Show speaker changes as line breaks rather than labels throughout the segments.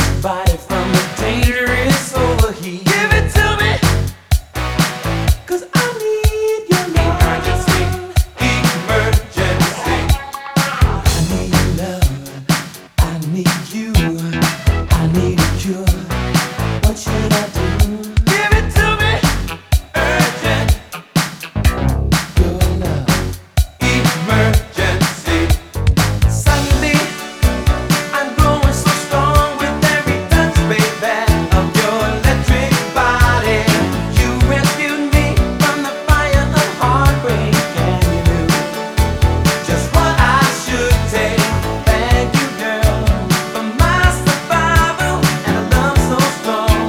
body from a dangerous overheat. Give it to me, 'cause I need your love. Emergency, emergency. I need love, I need you, I need a cure. What should I do? Give it to me, urgent. Your love, emergency. Suddenly I'm growing so strong with every touch, baby, of your electric body. You rescued me from the fire of heartbreak, and you knew just what I should take. Thank you, girl, for my survival and a love so strong.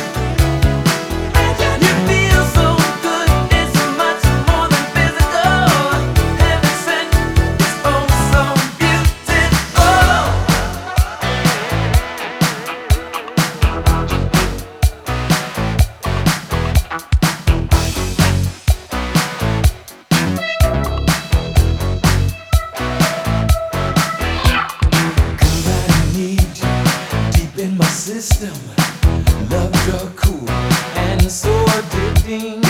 You feel so good, it's much more than physical. Heaven sent, it's oh so beautiful. I need you deep in my system. Love, you're cool and so addicting.